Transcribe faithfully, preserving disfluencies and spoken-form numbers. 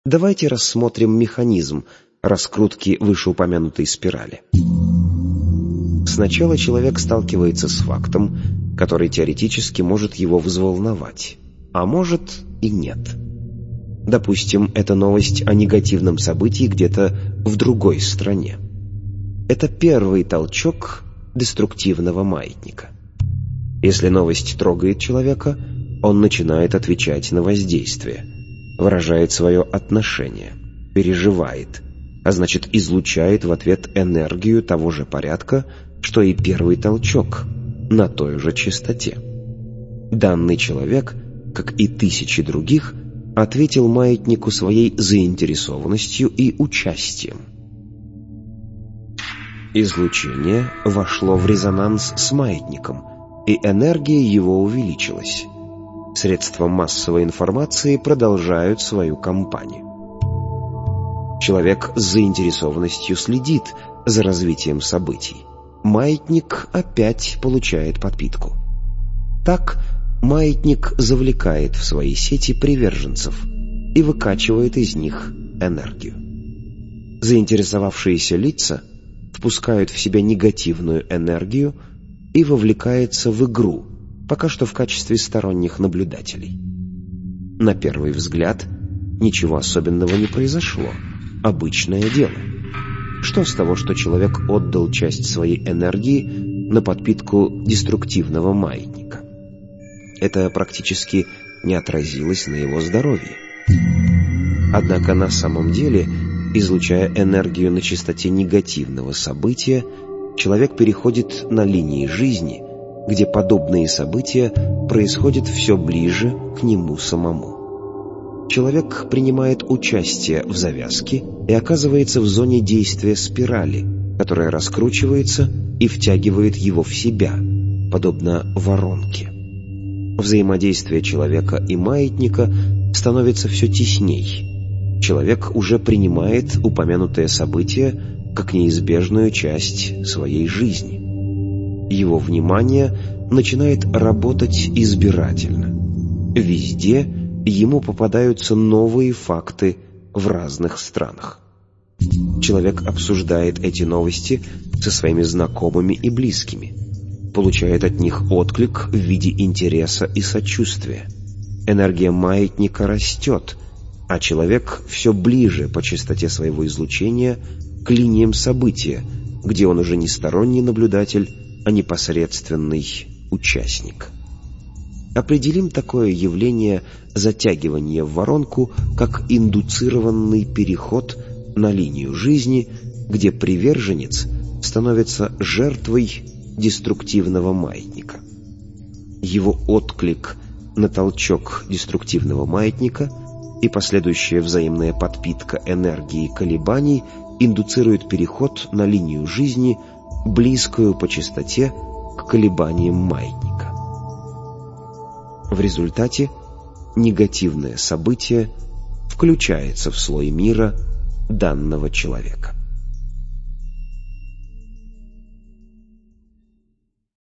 Давайте рассмотрим механизм раскрутки вышеупомянутой спирали. Сначала человек сталкивается с фактом, который теоретически может его взволновать, а может и нет. Допустим, это новость о негативном событии где-то в другой стране. Это первый толчок деструктивного маятника. Если новость трогает человека, он начинает отвечать на воздействие, выражает свое отношение, переживает, а значит излучает в ответ энергию того же порядка, что и первый толчок, на той же частоте. Данный человек, как и тысячи других, ответил маятнику своей заинтересованностью и участием. Излучение вошло в резонанс с маятником, и энергия его увеличилась. Средства массовой информации продолжают свою кампанию. Человек с заинтересованностью следит за развитием событий. Маятник опять получает подпитку. Так маятник завлекает в свои сети приверженцев и выкачивает из них энергию. Заинтересовавшиеся лица впускают в себя негативную энергию и вовлекаются в игру, пока что в качестве сторонних наблюдателей. На первый взгляд ничего особенного не произошло. Обычное дело. Что с того, что человек отдал часть своей энергии на подпитку деструктивного маятника? Это практически не отразилось на его здоровье. Однако на самом деле, излучая энергию на частоте негативного события, человек переходит на линии жизни, где подобные события происходят все ближе к нему самому. Человек принимает участие в завязке и оказывается в зоне действия спирали, которая раскручивается и втягивает его в себя, подобно воронке. Взаимодействие человека и маятника становится все тесней. Человек уже принимает упомянутое событие как неизбежную часть своей жизни. Его внимание начинает работать избирательно. Везде ему попадаются новые факты в разных странах. Человек обсуждает эти новости со своими знакомыми и близкими, получает от них отклик в виде интереса и сочувствия. Энергия маятника растет, а человек все ближе по частоте своего излучения к линиям события, где он уже не сторонний наблюдатель, а непосредственный участник. Определим такое явление затягивания в воронку как индуцированный переход на линию жизни, где приверженец становится жертвой деструктивного маятника. Его отклик на толчок деструктивного маятника и последующая взаимная подпитка энергии колебаний индуцирует переход на линию жизни, близкую по частоте к колебаниям маятника. В результате негативное событие включается в слой мира данного человека.